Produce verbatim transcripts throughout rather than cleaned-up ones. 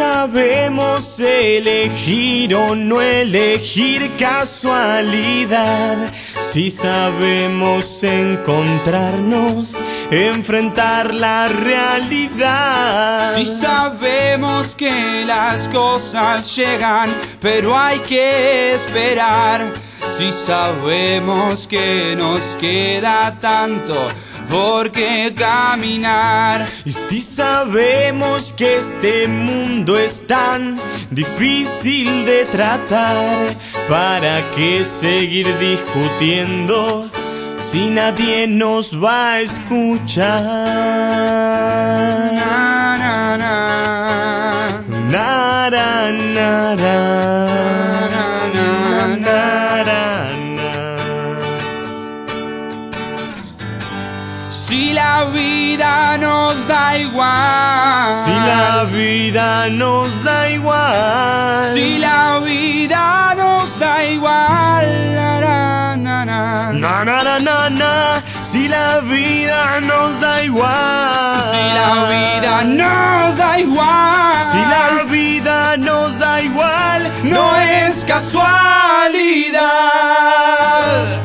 sabemos elegir o no elegir casualidad, si sabemos encontrarnos, enfrentar la realidad, si sabemos que las cosas llegan, pero hay que esperar, si sabemos que nos queda tanto por qué caminar, y si sabemos que este mundo es tan difícil de tratar, ¿para qué seguir discutiendo si nadie nos va a escuchar? Na, na, na. Nara, nara, nara, nara. Si la vida nos da igual, si la vida nos da igual, si la vida nos da igual, na, na, na, na. Na, na, na, na, na. Si la vida nos da igual, si la vida nos da igual, si la vida nos da igual, no es casualidad.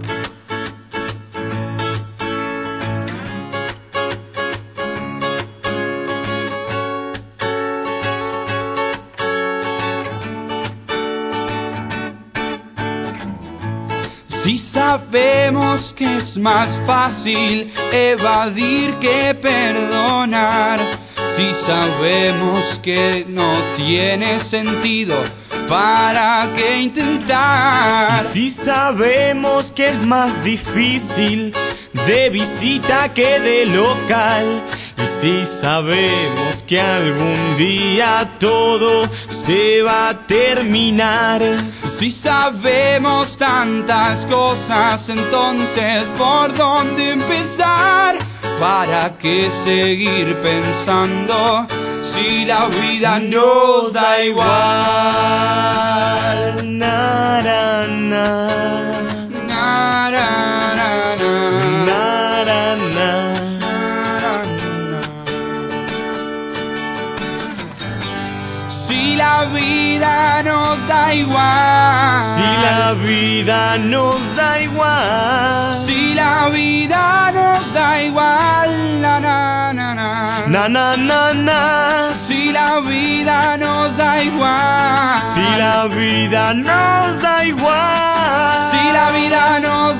Si sabemos que es más fácil evadir que perdonar, si sabemos que no tiene sentido, ¿para qué intentar? Y si sabemos que es más difícil de visita que de local, y si sabemos que algún día todo se va a terminar, si sabemos tantas cosas, entonces ¿por dónde empezar? ¿Para qué seguir pensando si la vida nos da igual? Nara, na. Na, na, na, na. Nara, na. Si la vida nos da igual, si la vida nos da igual, si la vida nos da igual, na, na, na, na. na, na, na, na. Si la vida nos da igual, si la vida nos da igual, si la vida nos